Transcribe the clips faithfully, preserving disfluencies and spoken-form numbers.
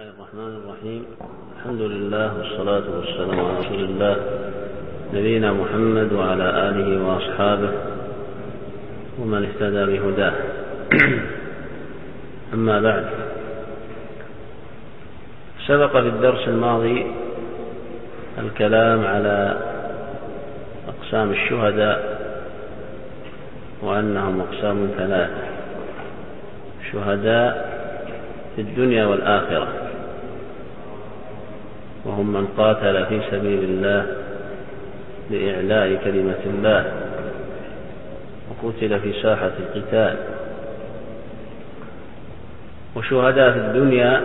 الله الرحمن الرحيم. الحمد لله والصلاة والسلام على رسول الله نبينا محمد وعلى آله وأصحابه ومن اهتدى بهداه. أما بعد، سبق في الدرس الماضي الكلام على أقسام الشهداء وأنهم أقسام ثلاثة: شهداء في الدنيا والآخرة، وهم من قاتل في سبيل الله لإعلاء كلمة الله وقتل في ساحة القتال. وشهداء في الدنيا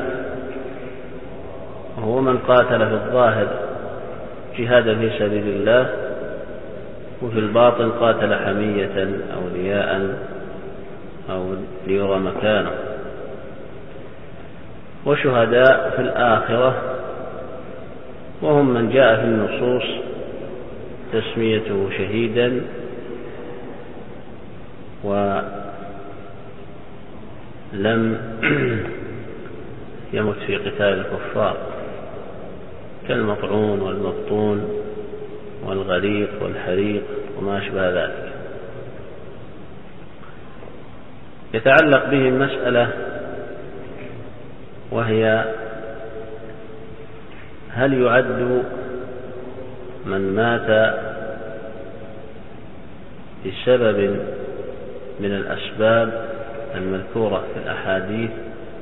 وهو من قاتل في الظاهر جهادا في سبيل الله، وفي الباطن قاتل حمية أو رياء أو ليرى مكانه. وشهداء في الآخرة وهم من جاء في النصوص تسميته شهيدا ولم يمت في قتال الكفار، كالمطعون والمبطون والغريق والحريق وما أشبه ذلك. يتعلق بهم مسألة، وهي: هل يعد من مات بسبب من الأسباب المذكورة في الأحاديث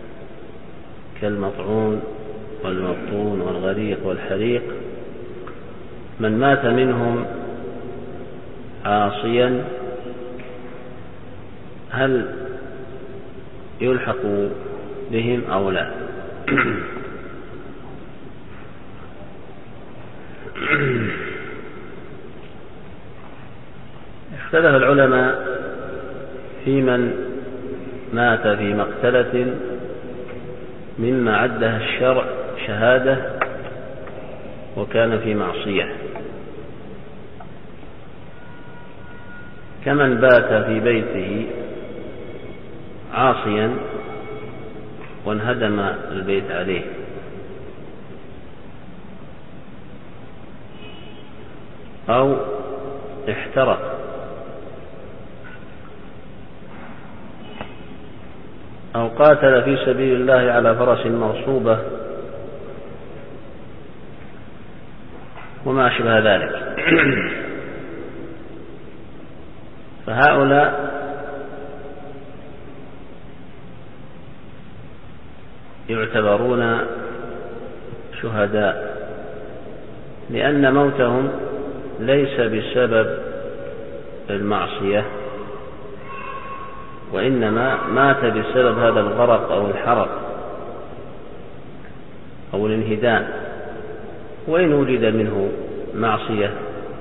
كالمطعون والمبطون والغريق والحريق، من مات منهم عاصيا، هل يلحق بهم أو لا؟ اختلف العلماء في من مات في مقتلة مما عدها الشرع شهادة وكان في معصية، كمن بات في بيته عاصيا وانهدم البيت عليه، أو احترق، أو قاتل في سبيل الله على فرس مغصوبة وما أشبه ذلك. فهؤلاء يعتبرون شهداء، لأن موتهم ليس بسبب المعصية، وإنما مات بسبب هذا الغرق أو الحرق أو الانهدام، وإن وجد منه معصية.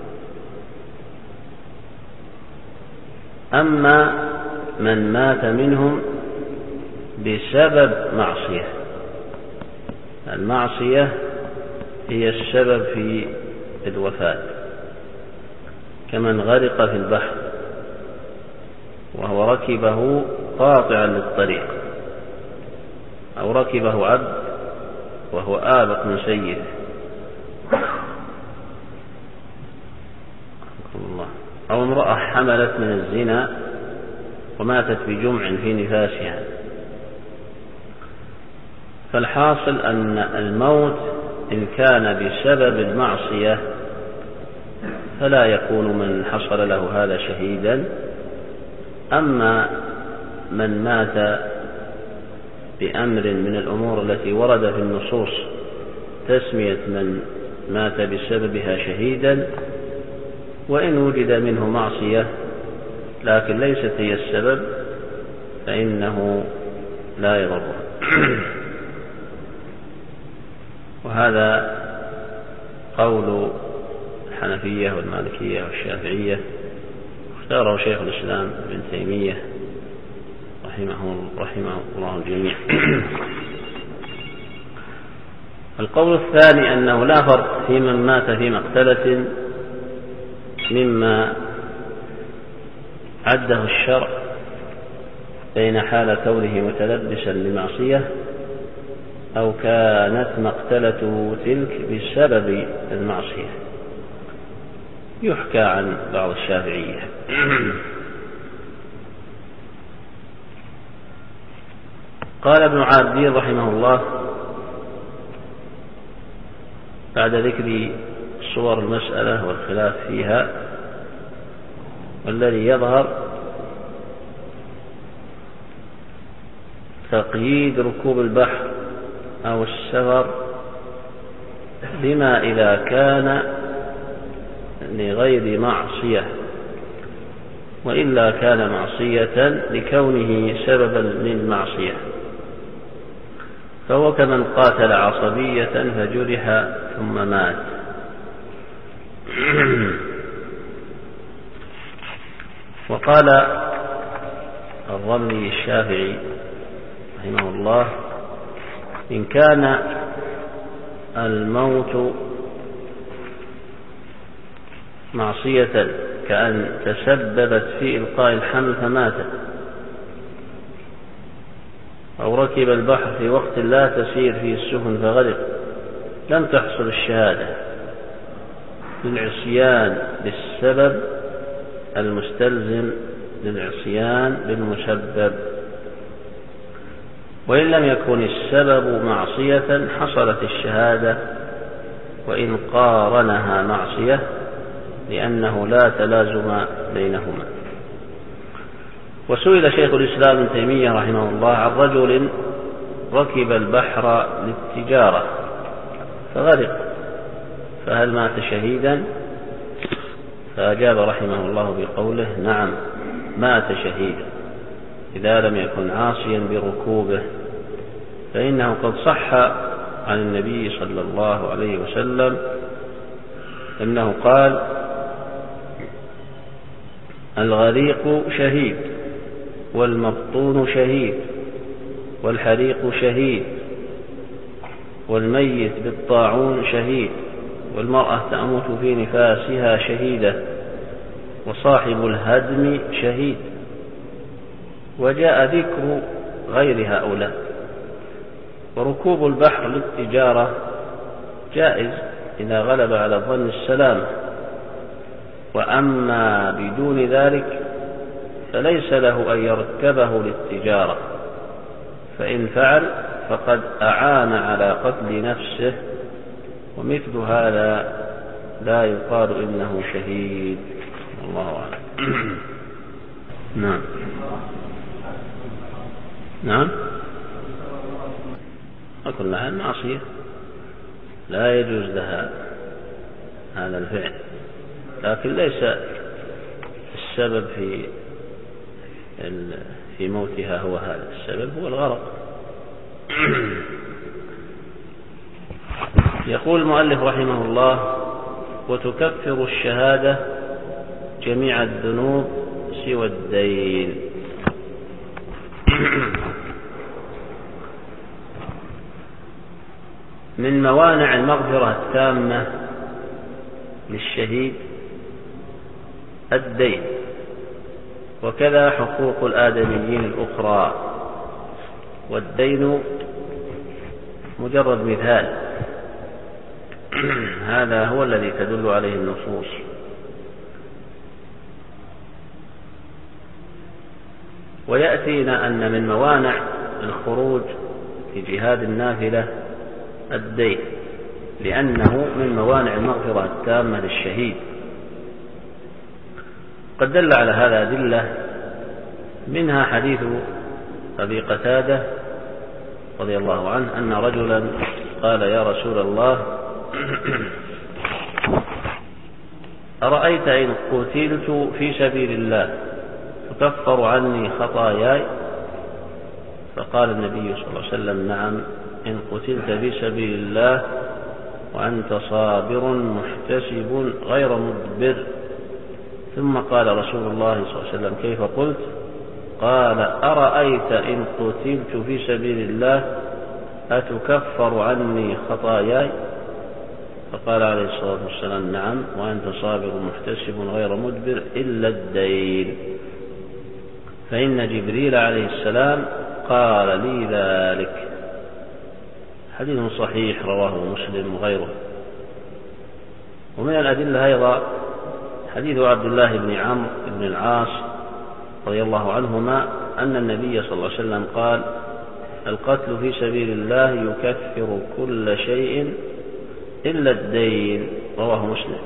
أما من مات منهم بسبب معصية، المعصية هي السبب في الوفاة، كمن غرق في البحر وهو ركبه قاطعا للطريق، أو ركبه عبد وهو آبق من سيده، أو امرأة حملت من الزنا وماتت بجمع في نفاسها. فالحاصل أن الموت إن كان بسبب المعصية فلا يكون من حصل له هذا شهيدا. أما من مات بأمر من الأمور التي ورد في النصوص تسمية من مات بسببها شهيدا، وإن وجد منه معصية لكن ليست هي السبب، فإنه لا يضره. وهذا قول الحنفية والمالكية والشافعية، اختاره شيخ الإسلام ابن تيمية رحمه, رحمه الله الجميع. القول الثاني أنه لا فرق في من مات في مقتلة مما عده الشرع بين حال كونه متلبسا لمعصية أو كانت مقتلته تلك بسبب المعصية. يحكى عن بعض الشافعية. قال ابن عابدين رحمه الله بعد ذكر صور المسألة والخلاف فيها: والذي يظهر تقييد ركوب البحر أو السفر بما إذا كان لغير معصية، وإلا كان معصية لكونه سببا للمعصية، فهو كمن قاتل عصبية فجرح ثم مات. وقال الرملي الشافعي رحمه الله: إن كان الموت معصية كأن تسببت في إلقاء الحمل فمات، أو ركب البحر في وقت لا تسير فيه السفن فغرق، لم تحصل الشهادة للعصيان بالسبب المستلزم للعصيان بالمسبب. وإن لم يكن السبب معصية حصلت الشهادة وإن قارنها معصية، لأنه لا تلازم بينهما. وسئل شيخ الإسلام ابن تيمية رحمه الله عن رجل ركب البحر للتجارة فغرق، فهل مات شهيدا؟ فأجاب رحمه الله بقوله: نعم، مات شهيدا إذا لم يكن عاصيا بركوبه، فإنه قد صح عن النبي صلى الله عليه وسلم أنه قال: الغريق شهيد، والمبطون شهيد، والحريق شهيد، والميت بالطاعون شهيد، والمرأة تموت في نفاسها شهيدة، وصاحب الهدم شهيد. وجاء ذكر غير هؤلاء. وركوب البحر للتجارة جائز إذا غلب على الظن السلامة، وأما بدون ذلك فليس له أن يركبه للتجارة، فإن فعل فقد أعان على قتل نفسه، ومثل هذا لا يقال إنه شهيد. الله أعلم. نعم نعم وكلها معصية لا يجوز لها هذا الفعل، لكن ليس السبب في في موتها هو هذا، السبب هو الغرق. يقول المؤلف رحمه الله: وتكفر الشهادة جميع الذنوب سوى الدين. من موانع المغفرة التامة للشهيد الدين، وكذا حقوق الآدميين الأخرى، والدين مجرد مثال، هذا هو الذي تدل عليه النصوص. ويأتينا أن من موانع الخروج في جهاد النافلة الدين، لأنه من موانع المغفرة التامة للشهيد. قد دل على هذا أدلة، منها حديث أبي قتادة رضي الله عنه أن رجلا قال: يا رسول الله، أرأيت إن قتلت في سبيل الله تكفر عني خطاياي؟ فقال النبي صلى الله عليه وسلم: نعم، إن قتلت في سبيل الله وأنت صابر محتسب غير مدبر. ثم قال رسول الله صلى الله عليه وسلم: كيف قلت؟ قال: أرأيت إن قتلت في سبيل الله أتكفر عني خطاياي؟ فقال عليه الصلاة والسلام: نعم، وأنت صابر محتسب غير مدبر إلا الدين، فإن جبريل عليه السلام قال لي ذلك. حديث صحيح رواه مسلم وغيره. ومن الأدلة أيضا حديث عبد الله بن عمرو بن العاص رضي الله عنهما أن النبي صلى الله عليه وسلم قال: القتل في سبيل الله يكفر كل شيء إلا الدين، رواه مسلم.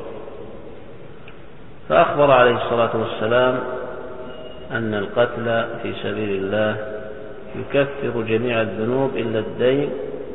فأخبر عليه الصلاة والسلام أن القتل في سبيل الله يكفر جميع الذنوب إلا الدين.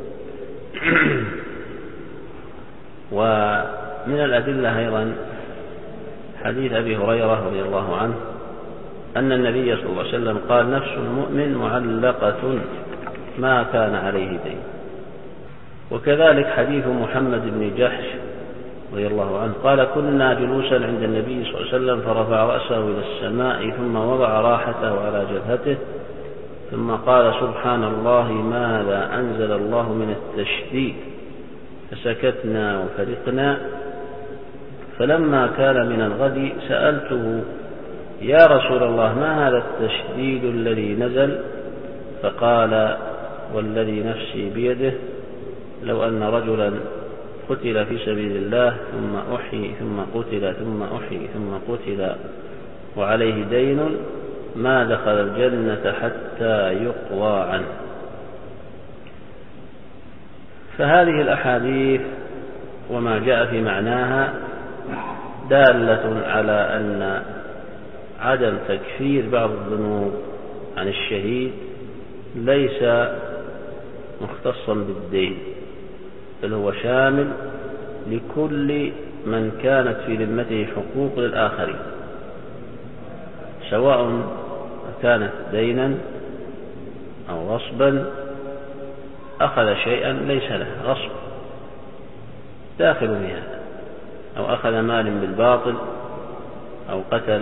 ومن الأدلة أيضا حديث أبي هريرة رضي الله عنه أن النبي صلى الله عليه وسلم قال: نفس المؤمن معلقة ما كان عليه دين. وكذلك حديث محمد بن جحش رضي الله عنه قال: كنا جلوسا عند النبي صلى الله عليه وسلم فرفع رأسه إلى السماء ثم وضع راحته على جبهته ثم قال: سبحان الله ماذا أنزل الله من التشديد، فسكتنا وفرقنا. فلما كان من الغد سألته: يا رسول الله ما هذا التشديد الذي نزل؟ فقال: والذي نفسي بيده لو أن رجلا قتل في سبيل الله ثم أحيي ثم قتل ثم أحيي ثم قتل وعليه دين ما دخل الجنة حتى يقضى عنه. فهذه الأحاديث وما جاء في معناها دالة على أن عدم تكفير بعض الذنوب عن الشهيد ليس مختصا بالدين، بل هو شامل لكل من كانت في ذمته حقوق للآخرين، سواء كانت دينا أو غصبا، أخذ شيئا ليس له، غصب داخل في هذا، أو أخذ مال بالباطل أو قتل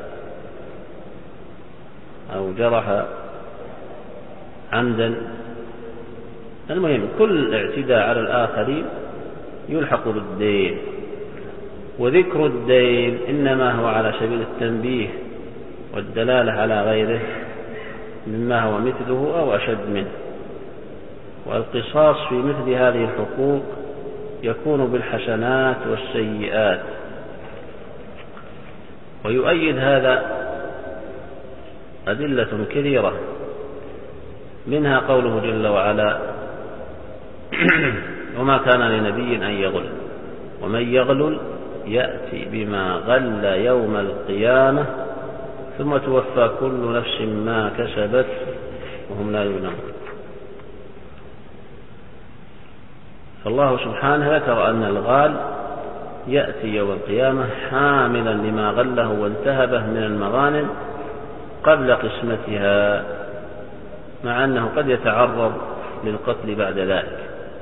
أو جرح عمدا. المهم كل اعتداء على الآخرين يلحق بالدين. وذكر الدين إنما هو على سبيل التنبيه والدلالة على غيره مما هو مثله أو أشد منه. والقصاص في مثل هذه الحقوق يكون بالحسنات والسيئات. ويؤيد هذا أدلة كثيرة، منها قوله جل وعلا: وما كان لنبي أن يغل ومن يغلل يأتي بما غل يوم القيامة ثم توفى كل نفس ما كسبت وهم لا يظلمون. فالله سبحانه ذكر أن الغال يأتي يوم القيامة حاملا لما غله وانتهبه من المغانم قبل قسمتها، مع أنه قد يتعرض للقتل بعد ذلك.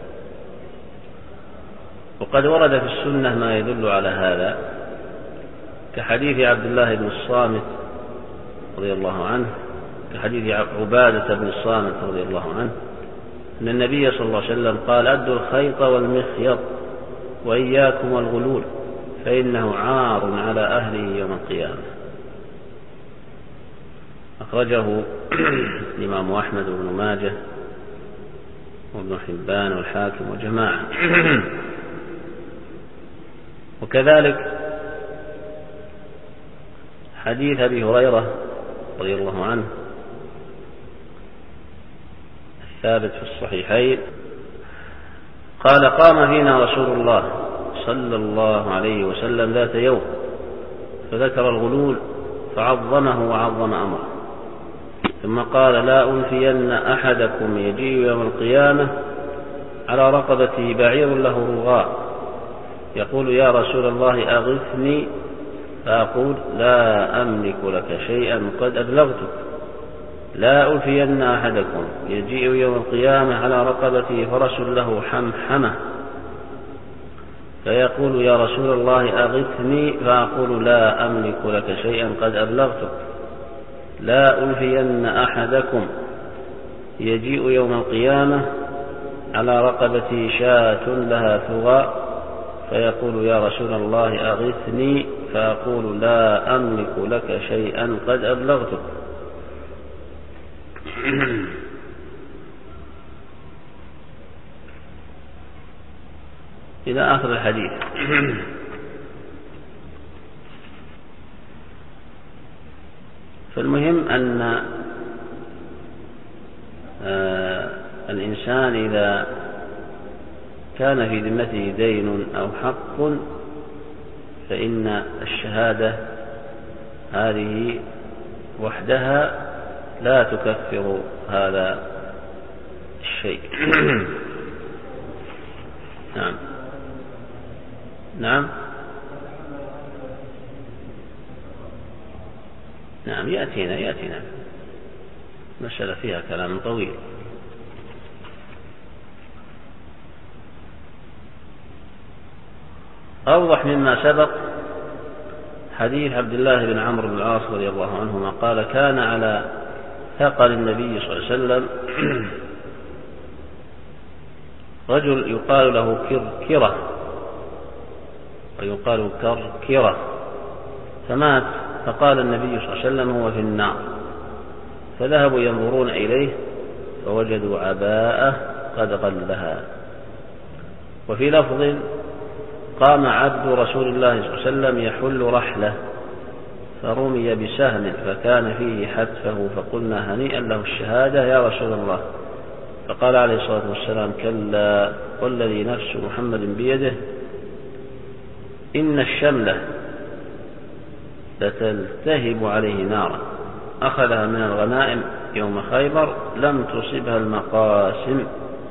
وقد ورد في السنة ما يدل على هذا، كحديث عبد الله بن الصامت رضي الله عنه، كحديث عبادة بن الصامت رضي الله عنه أن النبي صلى الله عليه وسلم قال: أدوا الخيط والمخيط وإياكم والغلول فإنه عار على أهله يوم القيامة. أخرجه الإمام أحمد بن ماجه وابن حبان والحاكم وجماعة. وكذلك حديث أبي هريرة رضي الله عنه الثابت في الصحيحين قال: قام فينا رسول الله صلى الله عليه وسلم ذات يوم فذكر الغلول فعظمه وعظم أمره، ثم قال: لا أنفين أحدكم يجيء يوم القيامة على رقبته بعير له رغاء يقول: يا رسول الله أغثني، فأقول: لا أملك لك شيئا قد أبلغتك. لا أنفين أحدكم يجيء يوم القيامة على رقبته فرس له حمحمة فيقول: يا رسول الله أغثني، فأقول: لا أملك لك شيئا قد أبلغتك. لا ألفين أحدكم يجيء يوم القيامة على رقبته شاة لها ثغاء فيقول: يا رسول الله أغثني، فأقول: لا أملك لك شيئا قد أبلغتك. إلى آخر الحديث. فالمهم أن آه الإنسان إذا كان في ذمته دين أو حق فإن الشهادة هذه وحدها لا تكفر هذا الشيء. نعم نعم نعم يأتينا يأتينا مسألة فيها كلام طويل. أوضح مما سبق حديث عبد الله بن عمرو بن العاص رضي الله عنهما قال: كان على ثقل النبي صلى الله عليه وسلم رجل يقال له كركرة ويقال كركرة، فمات، فقال النبي صلى الله عليه وسلم: هو في النار. فذهبوا ينظرون إليه فوجدوا عباءة قد غلها. وفي لفظ: قام عبد رسول الله صلى الله عليه وسلم يحل رحله فرمي بسهم فكان فيه حتفه، فقلنا: هنيئا له الشهادة يا رسول الله. فقال عليه الصلاة والسلام: كلا، والذي نفس محمد بيده إن الشملة لتلتهب عليه نارا أخذها من الغنائم يوم خيبر لم تصبها المقاسم.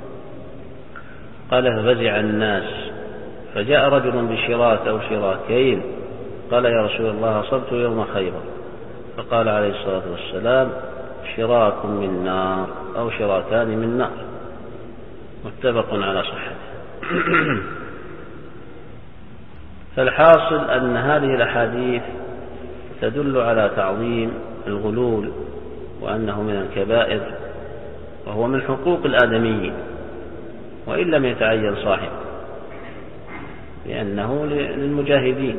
قال: ففزع الناس، فجاء رجل بشراك أو شراكين قال: يا رسول الله، أصبت يوم خيبر. فقال عليه الصلاة والسلام: شراك من نار أو شراكان من نار. متفق على صحته. فالحاصل أن هذه الأحاديث تدل على تعظيم الغلول وأنه من الكبائر وهو من حقوق الآدميين وإن لم يتعين صاحب، لأنه للمجاهدين.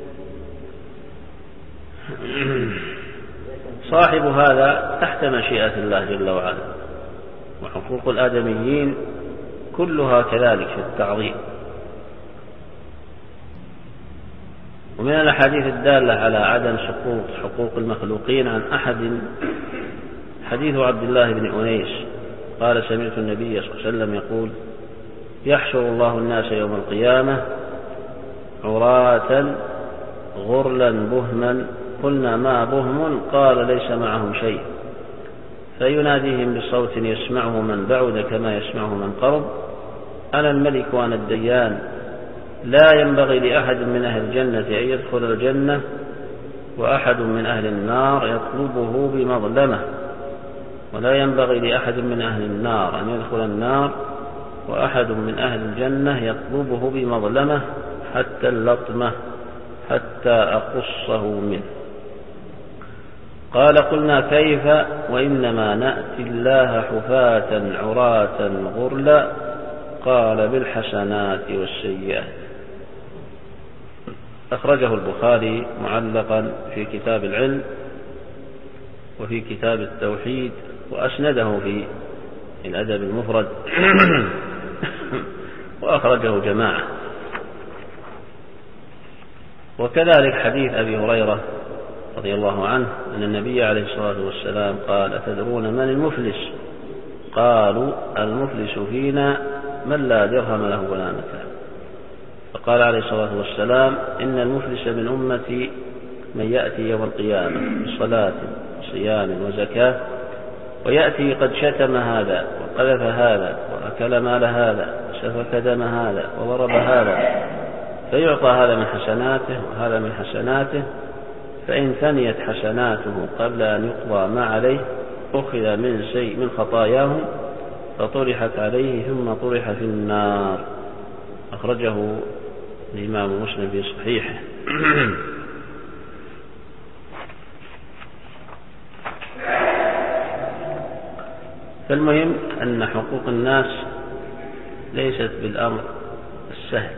صاحب هذا تحت مشيئة الله جل وعلا، وحقوق الآدميين كلها كذلك في التعظيم. ومن الأحاديث الدالة على عدم سقوط حقوق المخلوقين عن أحد حديث عبد الله بن أنيس قال: سمعت النبي صلى الله عليه وسلم يقول: يحشر الله الناس يوم القيامة عراة غرلا بهما. قلنا: ما بهم؟ قال: ليس معهم شيء. فيناديهم بصوت يسمعه من بعد كما يسمعه من قرب: أنا الملك وأنا الديان، لا ينبغي لأحد من أهل الجنة أن يدخل الجنة وأحد من أهل النار يطلبه بمظلمة، ولا ينبغي لأحد من أهل النار أن يدخل النار وأحد من أهل الجنة يطلبه بمظلمة حتى اللطمة حتى أقصه منه. قال: قلنا: كيف؟ وإنما نأتي الله حفاة عراة غرلا. قال: بالحسنات والسيئات. أخرجه البخاري معلقا في كتاب العلم وفي كتاب التوحيد، وأسنده في الأدب المفرد، وأخرجه جماعة. وكذلك حديث أبي هريرة رضي الله عنه أن النبي عليه الصلاة والسلام قال: أتدرون من المفلس؟ قالوا: المفلس فينا من لا درهم له ولا متاع. فقال عليه الصلاة والسلام: إن المفلس من أمتي من يأتي يوم القيامة بصلاة وصيام وزكاة ويأتي قد شتم هذا وقذف هذا وأكل مال هذا وسفك دم هذا وضرب هذا، فيعطى هذا من حسناته وهذا من حسناته، فإن ثنيت حسناته قبل أن يقضى ما عليه أخذ من شيء من خطاياهم فطرحت عليه ثم طرح في النار. أخرجه الإمام مسلم في صحيحه. فالمهم أن حقوق الناس ليست بالأمر السهل.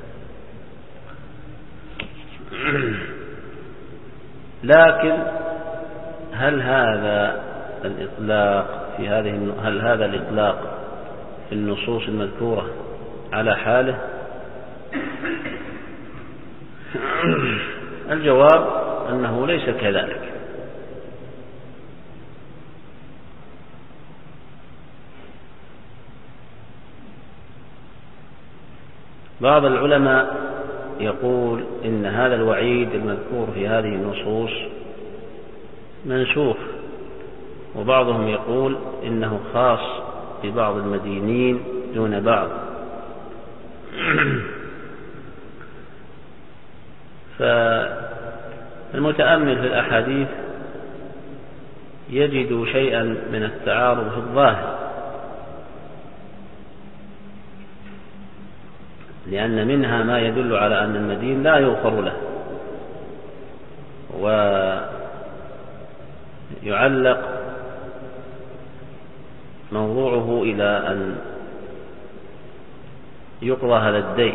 لكن هل هذا الإطلاق في هذه هل هذا الإطلاق في النصوص المذكورة على حاله الجواب أنه ليس كذلك. بعض العلماء يقول إن هذا الوعيد المذكور في هذه النصوص منسوخ، وبعضهم يقول إنه خاص ببعض المدينين دون بعض. فالمتأمل في الأحاديث يجد شيئا من التعارض في الظاهر، لأن منها ما يدل على أن المدين لا يغفر له، ويعلق موضوعه إلى أن يقضى هذا الدين،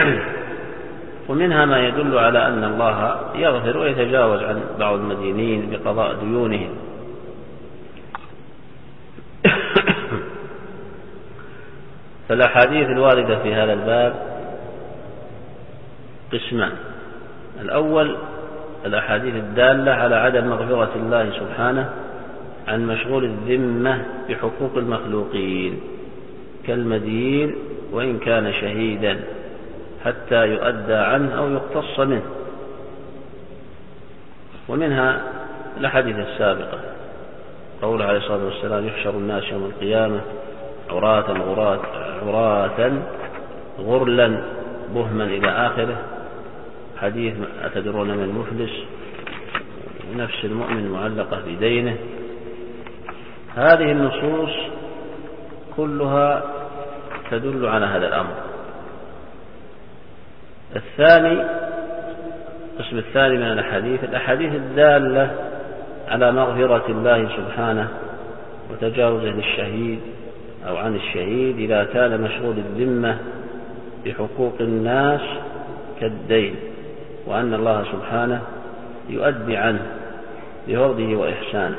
ومنها ما يدل على أن الله يغفر ويتجاوز عن بعض المدينين بقضاء ديونهم. فالأحاديث الواردة في هذا الباب قسمان: الأول الأحاديث الدالة على عدم مغفرة الله سبحانه عن مشغول الذمة بحقوق المخلوقين كالمدين وإن كان شهيدا حتى يؤدى عنه أو يقتص منه. ومنها الأحاديث السابقة، قوله عليه الصلاة والسلام: يحشر الناس يوم القيامة عراة غراة عراة غرلا بهما إلى آخره، حديث أتدرون من المفلس، نفس المؤمن معلقة بدينه. هذه النصوص كلها تدل على هذا الأمر. الثاني القسم الثاني من الأحاديث الأحاديث الدالة على مغفرة الله سبحانه وتجاوزه للشهيد أو عن الشهيد إذا كان مشغول الذمة بحقوق الناس كالدين، وأن الله سبحانه يؤدي عنه بفضله وإحسانه.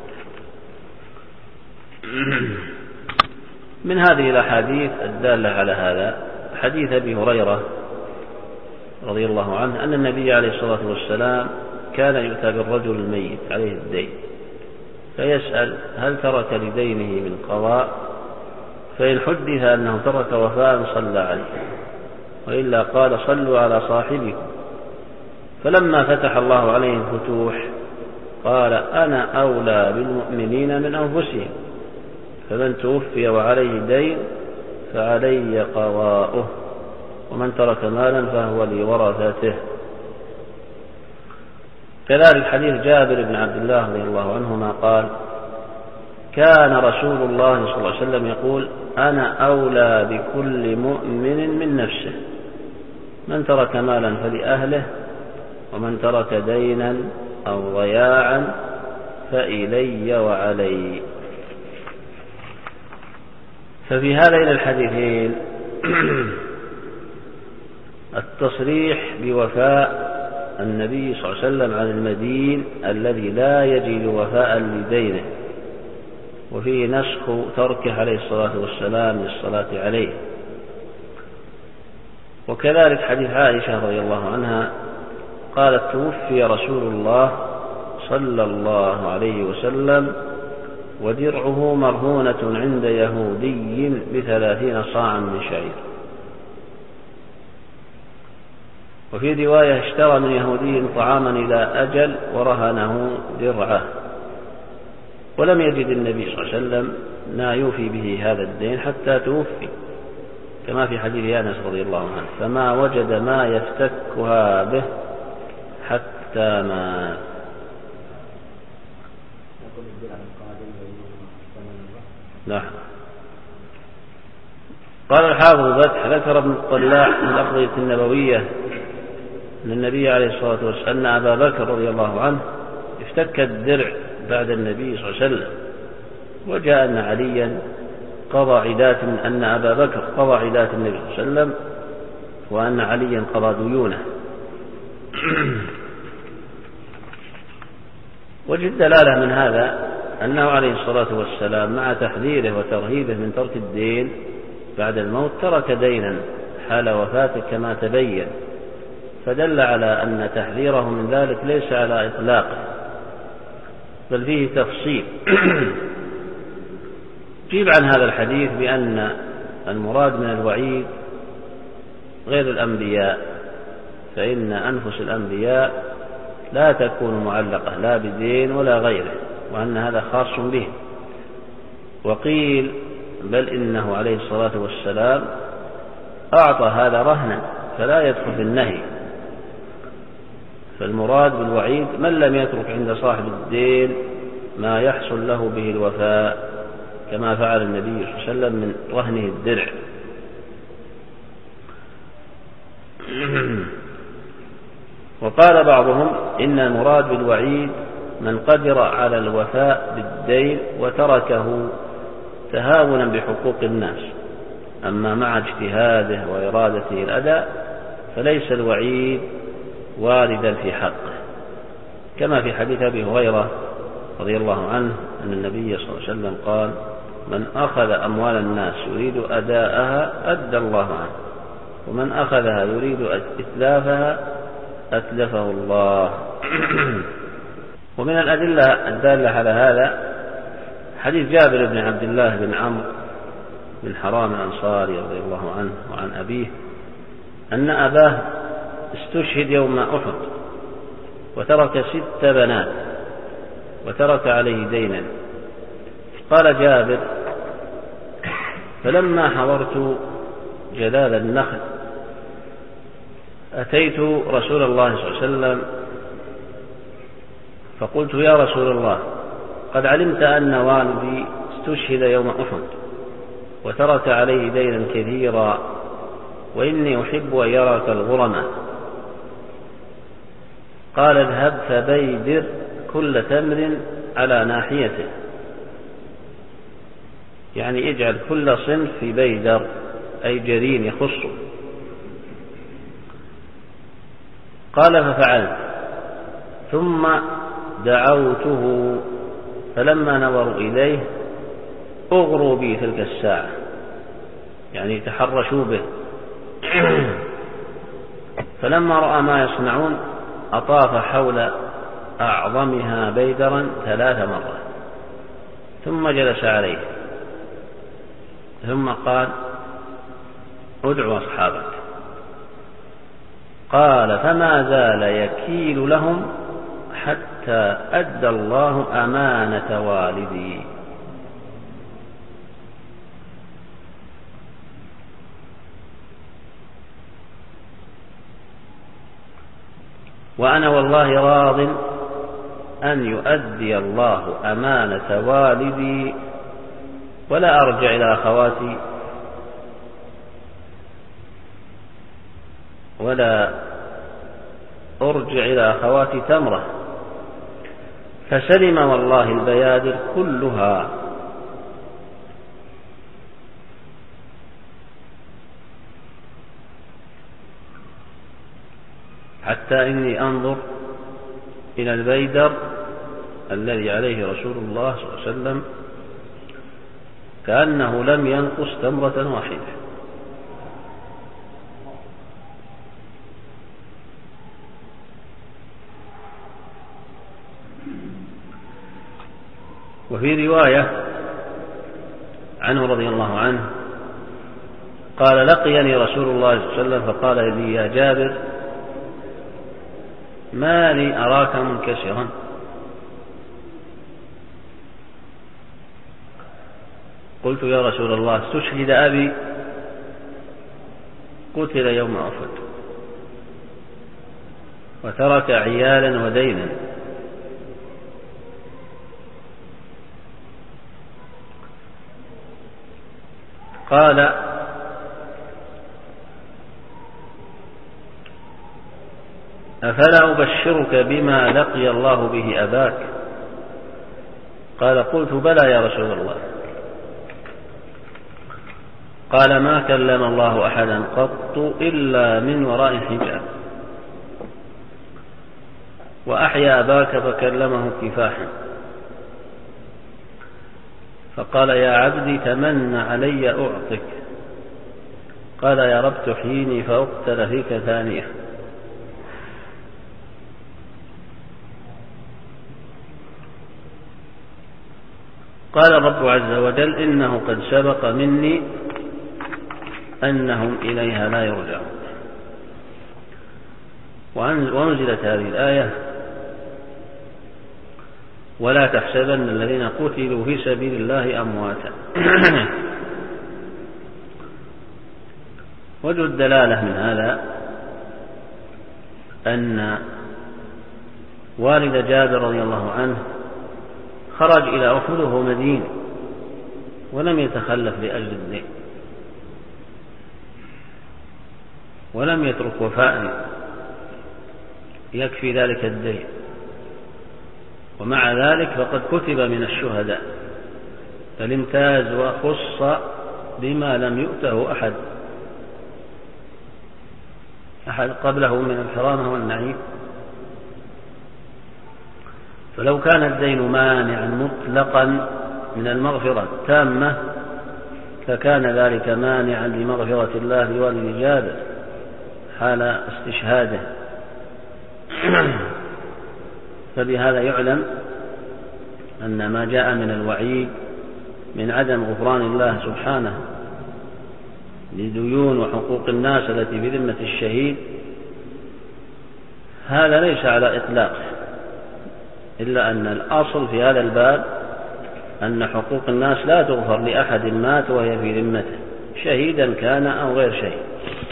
من هذه الأحاديث الدالة على هذا حديث أبي هريرة رضي الله عنه أن النبي عليه الصلاة والسلام كان يؤتى بالرجل الميت عليه الدين فيسأل: هل ترك لدينه من قضاء؟ فإن حدث أنه ترك وفاء صلى عليه، وإلا قال: صلوا على صاحبكم. فلما فتح الله عليه الفتوح قال: أنا أولى بالمؤمنين من أنفسهم، فمن توفي وعليه دين فعلي قضاؤه، ومن ترك مالا فهو لورثته. كذلك حديث جابر بن عبد الله رضي الله عنهما قال: كان رسول الله صلى الله عليه وسلم يقول: أنا أولى بكل مؤمن من نفسه، من ترك مالا فلأهله، ومن ترك دينا أو ضياعا فإلي وعلي. ففي هذين الحديثين التصريح بوفاء النبي صلى الله عليه وسلم عن المدين الذي لا يجد وفاء لدينه، وفيه نسخ تركه عليه الصلاة والسلام للصلاة عليه. وكذلك حديث عائشة رضي الله عنها قالت: توفي رسول الله صلى الله عليه وسلم ودرعه مرهونة عند يهودي بثلاثين صاعا من شعير. وفي رواية: اشترى من يهودي طعاما إلى أجل ورهنه درعه، ولم يجد النبي صلى الله عليه وسلم ما يوفي به هذا الدين حتى توفي، كما في حديث أنس رضي الله عنه: فما وجد ما يفتكها به حتى مات. نعم. قال الحافظ فتح: ذكر ابن الطلاع في الأقضية النبوية أن النبي عليه الصلاة والسلام أن أبا بكر رضي الله عنه افتك الدرع بعد النبي صلى الله عليه وسلم، وجاء أن عليا قضى عدات من أن أبا بكر قضى عدات النبي صلى الله عليه وسلم، وأن عليا قضى ديونه. وجه الدلالة من هذا أنه عليه الصلاة والسلام مع تحذيره وترهيبه من ترك الدين بعد الموت ترك دينا حال وفاته كما تبين، فدل على أن تحذيره من ذلك ليس على إطلاقه بل فيه تفصيل. جيب عن هذا الحديث بأن المراد من الوعيد غير الأنبياء، فإن أنفس الأنبياء لا تكون معلقة لا بدين ولا غيره، وأن هذا خاص به. وقيل بل إنه عليه الصلاة والسلام أعطى هذا رهنا فلا يدخل في النهي. فالمراد بالوعيد من لم يترك عند صاحب الدين ما يحصل له به الوفاء، كما فعل النبي صلى الله عليه وسلم من رهنه الدرع. وقال بعضهم إن المراد بالوعيد من قدر على الوفاء بالدين وتركه تهاونا بحقوق الناس، أما مع اجتهاده وإرادته الأداء فليس الوعيد واردا في حقه، كما في حديث أبي هريرة رضي الله عنه أن النبي صلى الله عليه وسلم قال: من أخذ أموال الناس يريد أداءها أدى الله عنه، ومن أخذها يريد إتلافها أتلفه الله. ومن الأدلة الدالة على هذا حديث جابر بن عبد الله بن عمرو بن حرام الأنصاري رضي الله عنه وعن أبيه أن أباه استشهد يوم أحد وترك ست بنات وترك عليه دينا. قال جابر: فلما حضرت جلال النخل أتيت رسول الله صلى الله عليه وسلم فقلت: يا رسول الله، قد علمت أن والدي استشهد يوم أحد وترك عليه دينا كثيرا، وإني أحب أن يراك الغرماء. قال: اذهب فبيدر كل تمر على ناحيته، يعني اجعل كل صنف في بيدر، أي جرين يخصه. قال: ففعلت، ثم دعوته فلما نظروا إليه أغروا بي تلك الساعة، يعني تحرشوا به. فلما رأى ما يصنعون أطاف حول أعظمها بيدرا ثلاث مرات ثم جلس عليه، ثم قال: ادعوا أصحابك. قال: فما زال يكيل لهم حتى أدى الله أمانة والدي. وأنا والله راض أن يؤدي الله أمانة والدي، ولا أرجع إلى أخواتي ولا أرجع إلى أخواتي تمرة. فسلم والله البيادر كلها. حتى إني أنظر إلى البيدر الذي عليه رسول الله صلى الله عليه وسلم كأنه لم ينقص تمرة واحدة. وفي رواية عنه رضي الله عنه قال: لقيني رسول الله صلى الله عليه وسلم فقال لي: يا جابر، ما لي أراك منكسرا؟ قلت: يا رسول الله، استشهد أبي، قتل يوم أحد وترك عيالا ودينا. قال: أفلا أبشرك بما لقي الله به أباك؟ قال: قلت: بلى يا رسول الله. قال: ما كلم الله أحدا قط إلا من وراء حجاب، وأحيا أباك فكلمه كفاحا. فقال: يا عبدي، تمن علي أعطك. قال: يا رب، تحييني فأقتل فيك ثانية. قال الرب عز وجل إنه قد سبق مني أنهم إليها لا يرجعون. وأنزلت هذه الآية ولا تحسبن الذين قتلوا في سبيل الله أمواتا. وجه الدلالة من هذا أن والد جابر رضي الله عنه خرج إلى أحد وهو مدين ولم يتخلف لأجل الدين ولم يترك وفاء يكفي ذلك الدين، ومع ذلك فقد كتب من الشهداء، بل امتاز وخص بما لم يؤته أحد أحد قبله من الكرامة والنعيم. فلو كان الدين مانعا مطلقا من المغفرة التامة لكان ذلك مانعا لمغفرة الله لوالد جابر حال استشهاده. فبهذا يعلم أن ما جاء من الوعيد من عدم غفران الله سبحانه لديون وحقوق الناس التي في ذمة الشهيد هذا ليس على إطلاق، إلا أن الأصل في هذا الباب أن حقوق الناس لا تغفر لأحد مات وهي في ذمته شهيدا كان أو غير شهيد.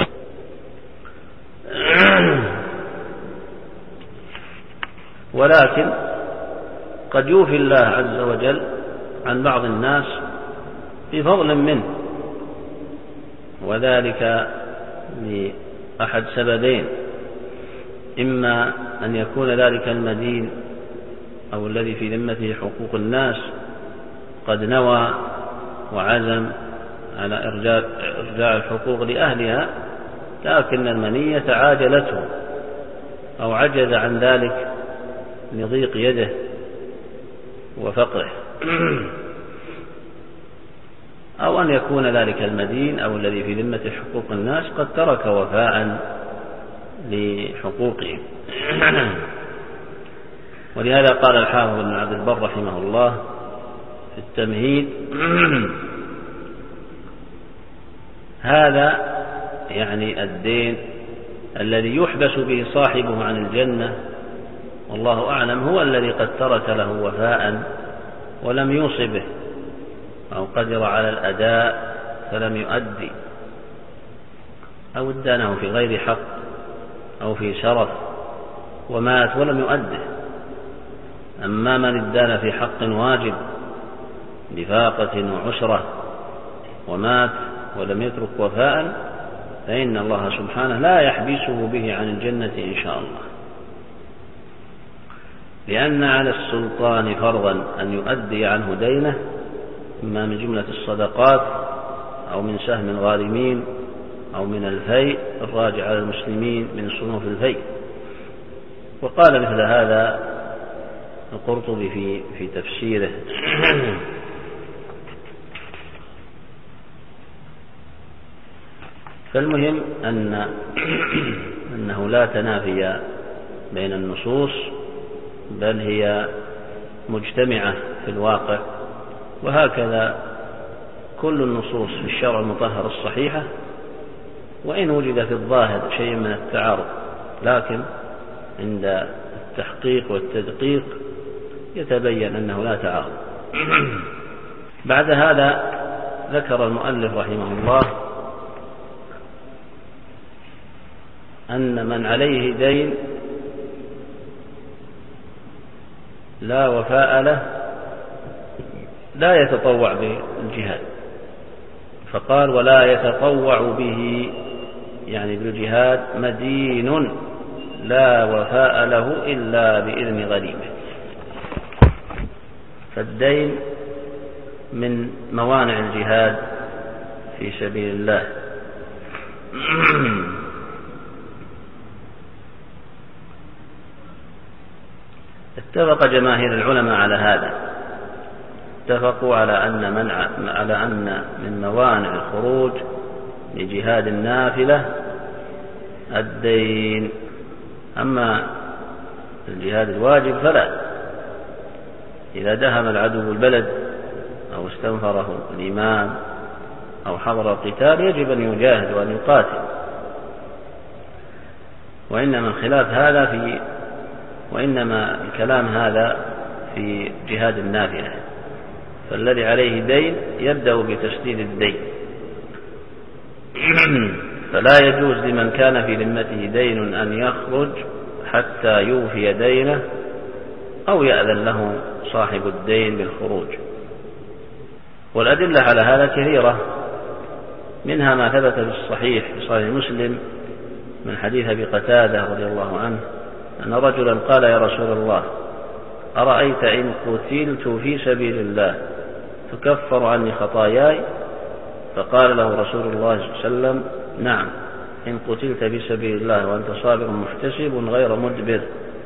ولكن قد يوفي الله عز وجل عن بعض الناس بفضل منه، وذلك لأحد سببين: إما أن يكون ذلك المدين أو الذي في ذمته حقوق الناس قد نوى وعزم على إرجاع الحقوق لأهلها، لكن المنية عاجلته أو عجز عن ذلك لضيق يده وفقره، أو أن يكون ذلك المدين أو الذي في ذمة حقوق الناس قد ترك وفاء لحقوقهم. ولهذا قال الحافظ بن عبد البر رحمه الله في التمهيد: هذا يعني الدين الذي يحبس به صاحبه عن الجنة والله أعلم هو الذي قد ترك له وفاء ولم يوص به، أو قدر على الأداء فلم يؤدي، أو ادانه في غير حق أو في شرف ومات ولم يؤده. أما من ادان في حق واجب بفاقة وعسرة ومات ولم يترك وفاء فإن الله سبحانه لا يحبسه به عن الجنة إن شاء الله، لأن على السلطان فرضا أن يؤدي عنه دينه، إما من جملة الصدقات أو من سهم الغارمين أو من الفيء الراجع على المسلمين من صنوف الفيء. وقال مثل هذا القرطبي في في تفسيره: فالمهم أن أنه لا تنافي بين النصوص، بل هي مجتمعة في الواقع، وهكذا كل النصوص في الشرع المطهر الصحيحة، وإن وجد في الظاهر شيء من التعارض، لكن عند التحقيق والتدقيق يتبين أنه لا تعارض. بعد هذا ذكر المؤلف رحمه الله أن من عليه دين لا وفاء له لا يتطوع بالجهاد، فقال: ولا يتطوع به، يعني بالجهاد، مدين لا وفاء له إلا بإذن غريمه. فالدين من موانع الجهاد في سبيل الله. اتفق جماهير العلماء على هذا، اتفقوا على أن منع على أن من موانع الخروج لجهاد النافلة الدين، أما الجهاد الواجب فلا. إذا دهم العدو البلد واستنفره الإمام أو حضر القتال يجب أن يجاهد وأن يقاتل، وإنما الخلاف هذا في وإنما الكلام هذا في جهاد النافلة، فالذي عليه دين يبدأ بتسديد الدين، فلا يجوز لمن كان في ذمته دين أن يخرج حتى يوفي دينه أو يأذن له صاحب الدين بالخروج. والأدلة على هذا كثيرة، منها ما ثبت في الصحيح في صحيح مسلم من حديث أبي قتادة رضي الله عنه أن رجلا قال: يا رسول الله، أرأيت إن قتلت في سبيل الله تكفر عني خطاياي؟ فقال له رسول الله صلى الله عليه وسلم: نعم، إن قتلت في سبيل الله وأنت صابر محتسب غير مدبر.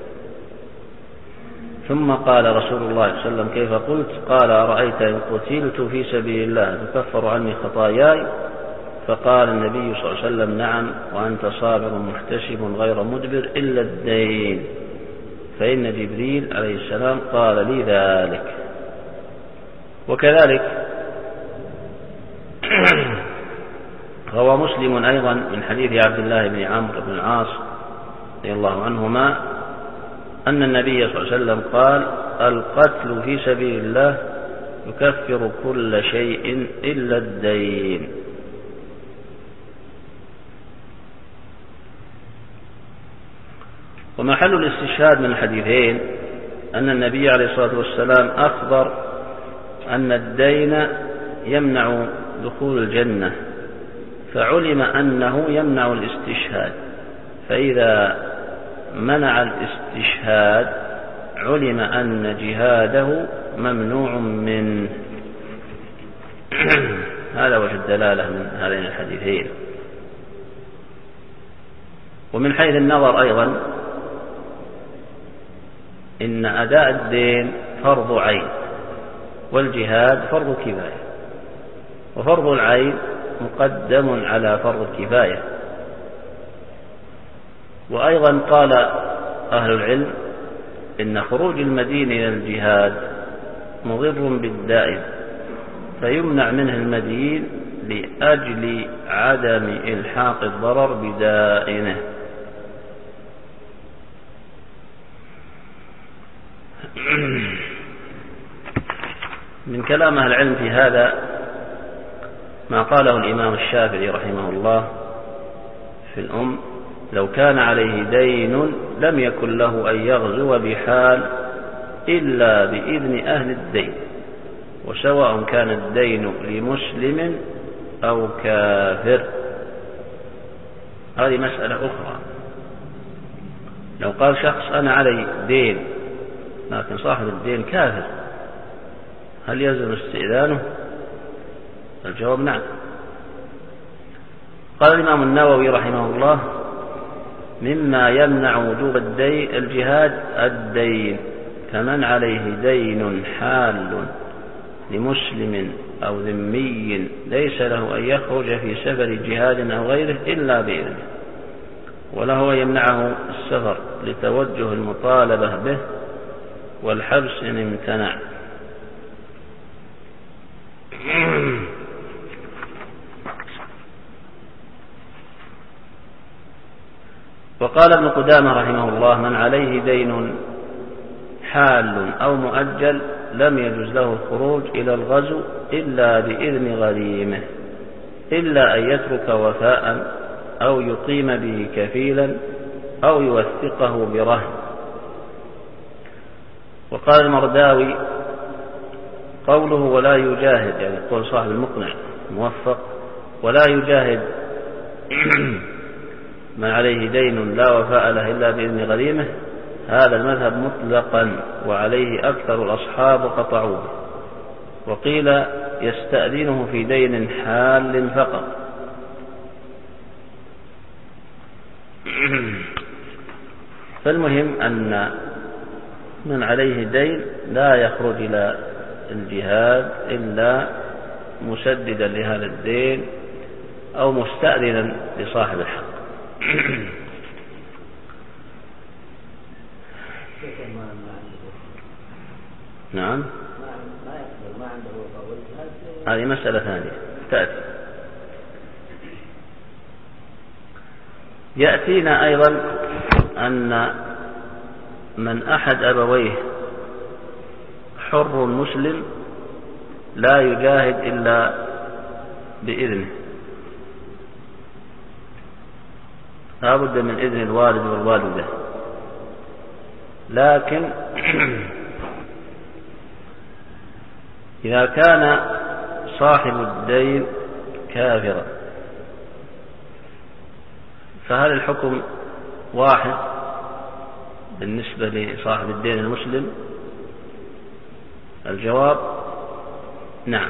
ثم قال رسول الله صلى الله عليه وسلم: كيف قلت؟ قال: أرأيت إن قتلت في سبيل الله تكفر عني خطاياي؟ فقال النبي صلى الله عليه وسلم: نعم، وأنت صابر محتسب غير مدبر إلا الدين، فإن جبريل عليه السلام قال لي ذلك. وكذلك روى مسلم أيضا من حديث عبد الله بن عمرو بن العاص رضي الله عنهما أن النبي صلى الله عليه وسلم قال: القتل في سبيل الله يكفر كل شيء إلا الدين. ومحل الاستشهاد من الحديثين أن النبي عليه الصلاة والسلام أخبر أن الدين يمنع دخول الجنة، فعلم أنه يمنع الاستشهاد، فإذا منع الاستشهاد علم أن جهاده ممنوع منه. هذا وجه الدلالة من هذين الحديثين. ومن حيث النظر أيضا إن أداء الدين فرض عين، والجهاد فرض كفاية، وفرض العين مقدم على فرض الكفاية. وأيضا قال أهل العلم إن خروج المدين إلى الجهاد مضر بالدائن، فيمنع منه المدين لأجل عدم إلحاق الضرر بدائنه. من كلام أهل العلم في هذا ما قاله الإمام الشافعي رحمه الله في الأم: لو كان عليه دين لم يكن له أن يغزو بحال إلا بإذن أهل الدين، وسواء كان الدين لمسلم أو كافر. هذه مسألة أخرى. لو قال شخص: أنا علي دين لكن صاحب الدين كافر، هل يلزم استئذانه؟ الجواب نعم. قال الإمام النووي رحمه الله: مما يمنع وجوب الدين الجهاد الدين، فمن عليه دين حال لمسلم أو ذمي ليس له أن يخرج في سفر جهاد أو غيره إلا بإذنه، وله يمنعه السفر لتوجه المطالبة به والحبس إن امتنع. وقال ابن قدامة رحمه الله: من عليه دين حال أو مؤجل لم يجوز له الخروج إلى الغزو إلا بإذن غريمه، إلا أن يترك وفاء أو يقيم به كفيلا أو يوثقه برهن. وقال المرداوي: قوله ولا يجاهد، يعني قول صاحب المقنع موفق، ولا يجاهد من عليه دين لا وفاء له إلا بإذن غريمه، هذا المذهب مطلقا، وعليه أكثر الأصحاب قطعوه. وقيل يستأذنه في دين حال فقط. فالمهم أن من عليه دين لا يخرج إلى الجهاد إلا مسددا لهذا الدين أو مستأذنا لصاحب الحق. نعم. ما عنده وفاء والجهاد هذه مسألة ثانية تأتي. يأتينا أيضا أن من أحد أبويه حر مسلم لا يجاهد إلا بإذنه، لا بد من إذن الوالد والوالدة، لكن إذا كان صاحب الدين كافرا فهل الحكم واحد بالنسبة لصاحب الدين المسلم؟ الجواب نعم،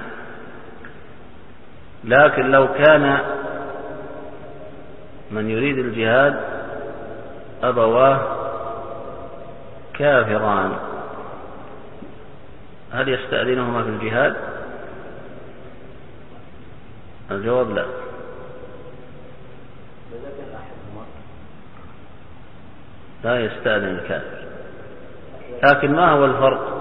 لكن لو كان من يريد الجهاد أبواه كافران هل يستأذنهما في الجهاد؟ الجواب لا. لا يستأذن الكافر. لكن ما هو الفرق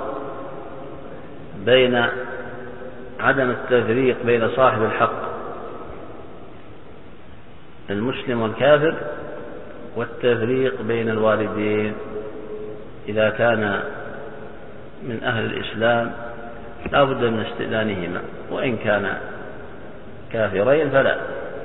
بين عدم التفريق بين صاحب الحق المسلم والكافر والتفريق بين الوالدين؟ إذا كان من أهل الإسلام لا بد من استئذانهما، وإن كان كافرين فلا.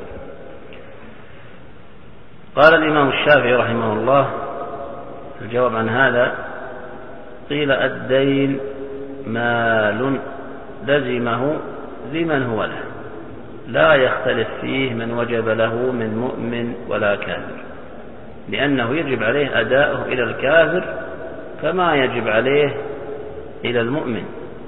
قال الإمام الشافعي رحمه الله الجواب عن هذا: قيل الدين مال لزمه لمن هو له، لا يختلف فيه من وجب له من مؤمن ولا كافر، لأنه يجب عليه أداؤه إلى الكافر كما يجب عليه إلى المؤمن،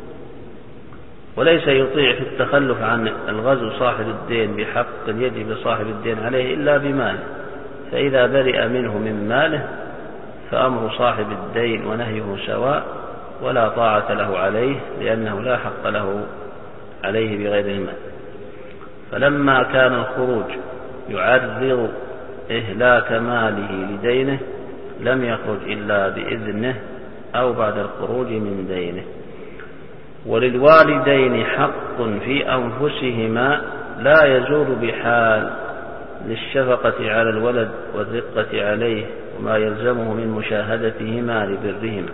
وليس يطيع في التخلف عن الغزو صاحب الدين بحق يجب لصاحب الدين عليه إلا بماله، فإذا برئ منه من ماله فأمر صاحب الدين ونهيه سواء، ولا طاعة له عليه لأنه لا حق له عليه بغير المال. فلما كان الخروج يعرض إهلاك ماله لدينه لم يخرج إلا بإذنه أو بعد الخروج من دينه. وللوالدين حق في أنفسهما لا يزول بحال للشفقة على الولد والرقة عليه وما يلزمه من مشاهدتهما لبرهما،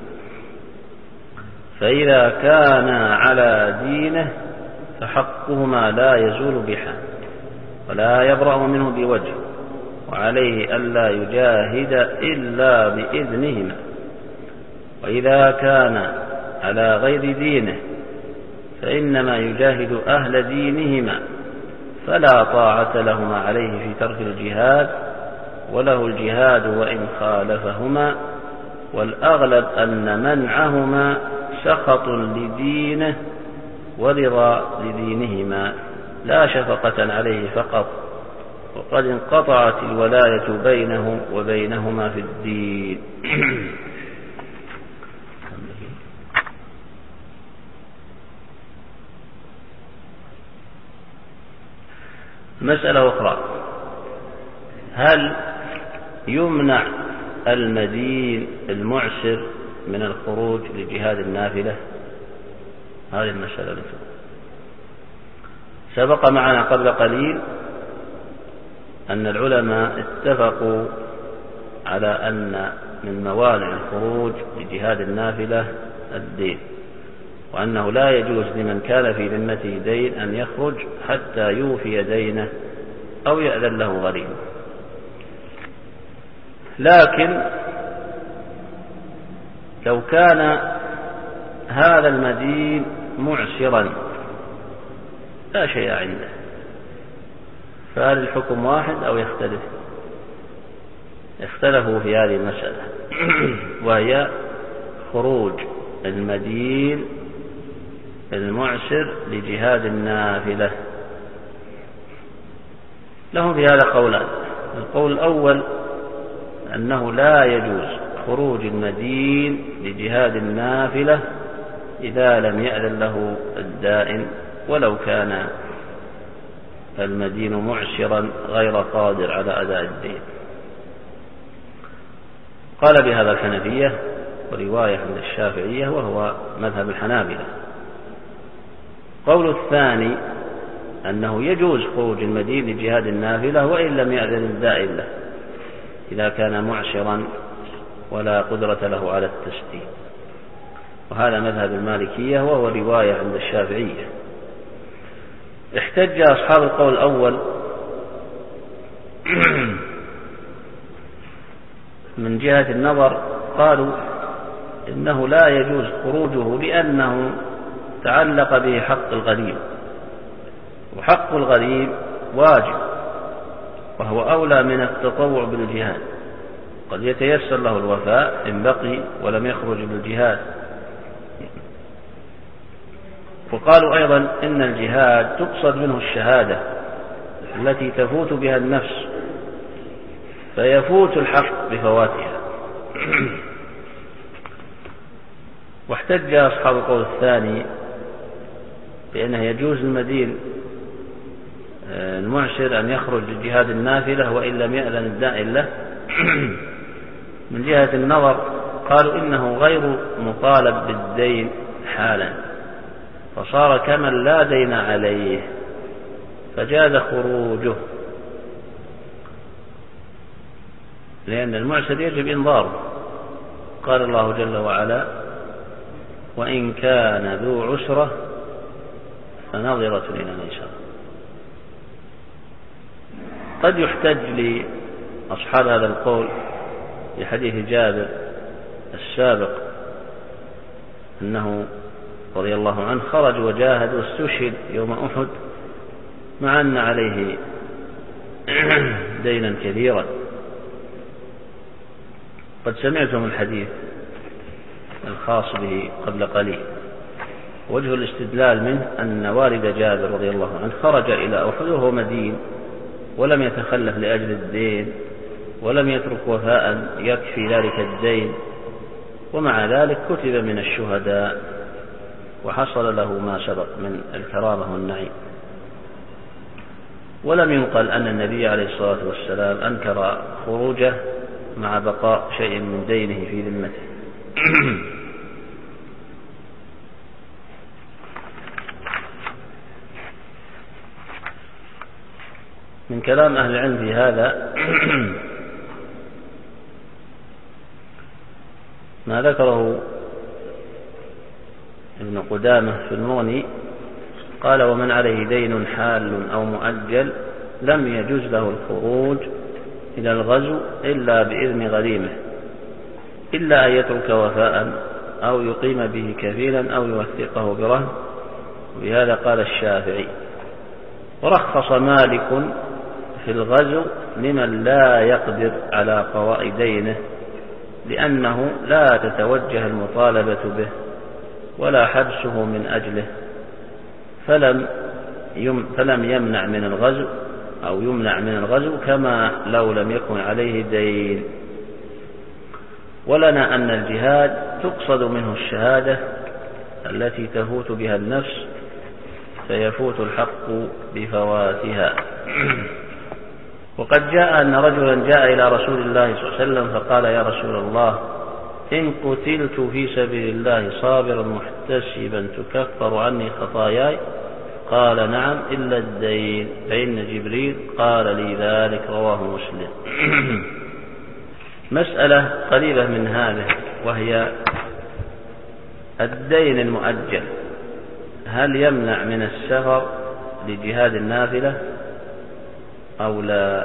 فإذا كانا على دينه فحقهما لا يزول بحال ولا يبرأ منه بوجه، وعليه ألا يجاهد إلا بإذنهما. وإذا كان على غير دينه فإنما يجاهد أهل دينهما، فلا طاعة لهما عليه في ترك الجهاد، وله الجهاد وإن خالفهما، والأغلب أن منعهما سخط لدينه ورضا لدينهما لا شفقة عليه فقط، وقد انقطعت الولاية بينه وبينهما في الدين. مسألة أخرى: هل يمنع المدين المعسر من الخروج لجهاد النافلة؟ هذه المسألة التي سبق معنا قبل قليل أن العلماء اتفقوا على أن من موانع الخروج لجهاد النافلة الدين، وأنه لا يجوز لمن كان في ذمته دين أن يخرج حتى يوفي دينه أو يأذن له غريم. لكن لو كان هذا المدين معسرا لا شيء عنده، فهل الحكم واحد أو يختلف؟ اختلفوا في هذه المسألة وهي خروج المدين المعسر لجهاد النافلة. لهم في هذا قولان: القول الأول أنه لا يجوز خروج المدين لجهاد النافلة إذا لم يأذن له الدائن ولو كان المدين معسرا غير قادر على أداء الدين. قال بهذا الحنفية ورواية عند الشافعية وهو مذهب الحنابلة. القول الثاني أنه يجوز خروج المدين لجهاد النافلة وإن لم يأذن الداعي له إذا كان معسرا ولا قدرة له على التسديد، وهذا مذهب المالكية وهو رواية عند الشافعية. احتج أصحاب القول الأول من جهة النظر، قالوا إنه لا يجوز خروجه لأنه تعلق به حق الغريب، وحق الغريب واجب وهو أولى من التطوع بالجهاد، قد يتيسر له الوفاء إن بقي ولم يخرج بالجهاد. وقالوا أيضا إن الجهاد تقصد منه الشهادة التي تفوت بها النفس، فيفوت الحق بفواتها. واحتج أصحاب القول الثاني بأنه يجوز المدين المعسر أن يخرج لجهاد النافلة وإن لم يأذن الداعي له. من جهة النظر قالوا إنه غير مطالب بالدين حالا، فصار كمن لا دين عليه فجاز خروجه، لأن المعسر يجب إنظاره. قال الله جل وعلا: وإن كان ذو عسرة فنظرة إلى ميسرة. قد يحتج لأصحاب هذا القول لحديث جابر السابق أنه رضي الله عنه خرج وجاهد واستشهد يوم أحد مع أن عليه دينا كثيرا. قد سمعتم الحديث الخاص به قبل قليل. وجه الاستدلال منه أن والد جابر رضي الله عنه خرج إلى أحد وهو مدين ولم يتخلف لأجل الدين ولم يترك وفاء يكفي ذلك الدين، ومع ذلك كتب من الشهداء وحصل له ما سبق من الكرامة والنعيم. ولم ينقل أن النبي عليه الصلاة والسلام أنكر خروجه مع بقاء شيء من دينه في ذمته. من كلام أهل العلم في هذا ما ذكره ابن قدامة في المغني، قال: ومن عليه دين حال أو مؤجل لم يجوز له الخروج إلى الغزو إلا بإذن غريمه، إلا أن يترك وفاء أو يقيم به كفيلا أو يوثقه برهن. وبهذا قال الشافعي. ورخص مالك في الغزو لمن لا يقدر على قضاء دينه، لأنه لا تتوجه المطالبة به ولا حبسه من أجله، فلم فلم يمنع من الغزو أو يمنع من الغزو كما لو لم يكن عليه دين. ولنا أن الجهاد تقصد منه الشهادة التي تفوت بها النفس فيفوت الحق بفواتها. وقد جاء أن رجلا جاء إلى رسول الله صلى الله عليه وسلم فقال: يا رسول الله، إن قتلت في سبيل الله صابرا محتسبا تكفر عني خطاياي؟ قال: نعم إلا الدين، فإن جبريل قال لي ذلك. رواه مسلم. مسألة قريبة من هذه، وهي الدين المؤجل، هل يمنع من السفر لجهاد النافلة أو لا؟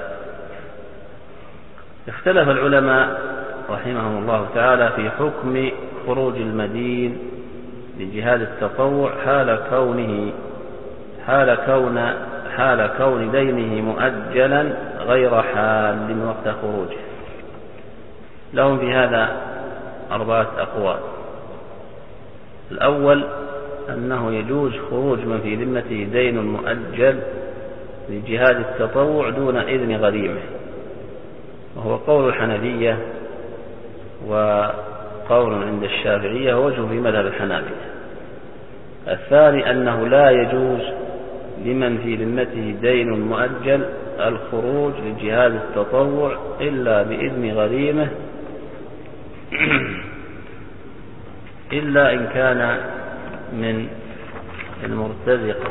اختلف العلماء رحمهم الله تعالى في حكم خروج المدين لجهاد التطوع حال كونه حال كون حال كون دينه مؤجلا غير حال من وقت خروجه. لهم في هذا أربعة أقوال. الأول أنه يجوز خروج من في ذمته دين مؤجل لجهاد التطوع دون إذن غريمه، وهو قول الحنفية وقول عند الشافعية ووجه في مذهب الحنابلة. الثاني أنه لا يجوز لمن في ذمته دين مؤجل الخروج لجهاد التطوع إلا بإذن غريمه، إلا إن كان من المرتزقة.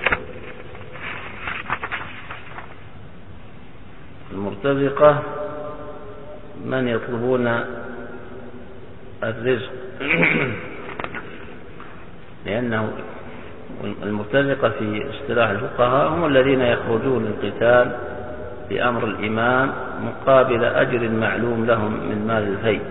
المرتزقة من يطلبون الرزق لأنه المرتزقة في اصطلاح الفقهاء هم الذين يخرجون للقتال بأمر الإمام مقابل أجر معلوم لهم من مال الفيء،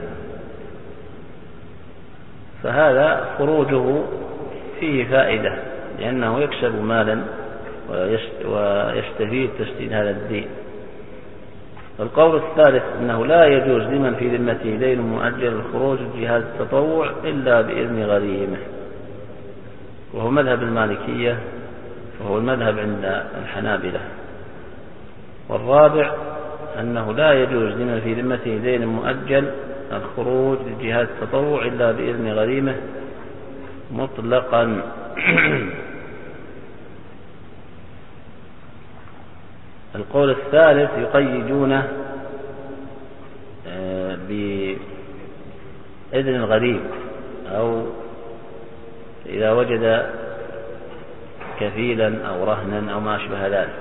فهذا خروجه فيه فائدة لأنه يكسب مالا ويستفيد تسديد هذا الدين. القول الثالث أنه لا يجوز لمن في ذمته دين مؤجل الخروج لجهاد التطوع إلا بإذن غريمه، وهو مذهب المالكية وهو المذهب عند الحنابلة. والرابع أنه لا يجوز لمن في ذمته دين مؤجل الخروج لجهاد التطوع إلا بإذن غريمه مطلقا. القول الثالث يقيدونه بإذن الغريم أو إذا وجد كفيلا أو رهنا أو ما أشبه ذلك.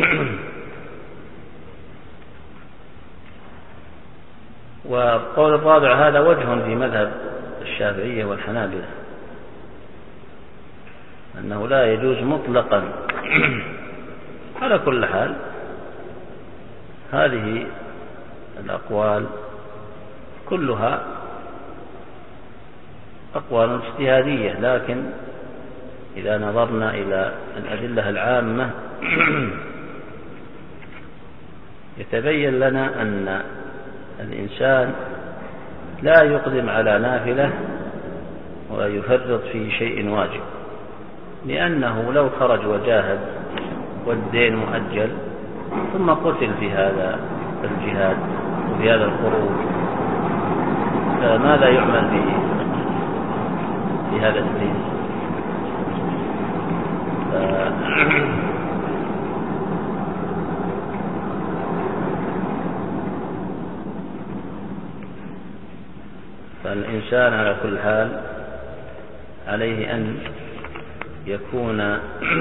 والقول الرابع هذا وجه في مذهب الشافعية والحنابلة أنه لا يجوز مطلقا. على كل حال هذه الأقوال كلها أقوال اجتهادية، لكن إذا نظرنا إلى الأدلة العامة يتبين لنا أن الإنسان لا يقدم على نافلة ويفرط في شيء واجب، لأنه لو خرج وجاهد والدين مؤجل ثم قتل في هذا الجهاد وفي هذا الخروج فماذا يعمل به في هذا الدين؟ فالإنسان على كل حال عليه أن يكون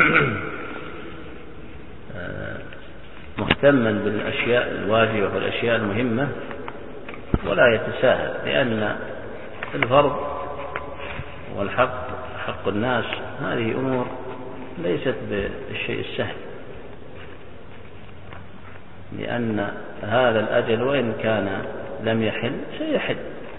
مهتما بالأشياء الواجبة والأشياء المهمة ولا يتساهل، لأن الفرض والحق حق الناس هذه أمور ليست بالشيء السهل، لأن هذا الأجل وإن كان لم يحل سيحل.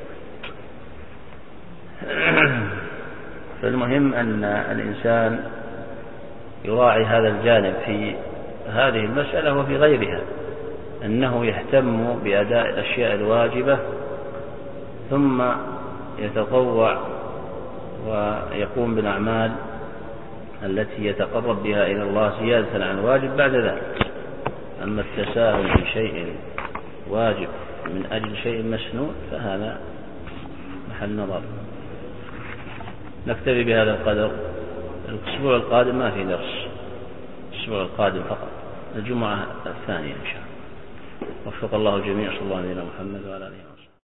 فالمهم أن الإنسان يراعي هذا الجانب في هذه المسألة وفي غيرها، أنه يهتم بأداء الأشياء الواجبة ثم يتطوع ويقوم بالأعمال التي يتقرب بها إلى الله زيادة عن الواجب بعد ذلك. أما التساهل في شيء واجب من أجل شيء مسنون فهذا محل نظر. نكتفي بهذا القدر. الأسبوع القادم ما في درس، الأسبوع القادم فقط الجمعة الثانية إن شاء الله. وفق الله الجميع. صلى الله عليه وسلم محمد وعلى آله.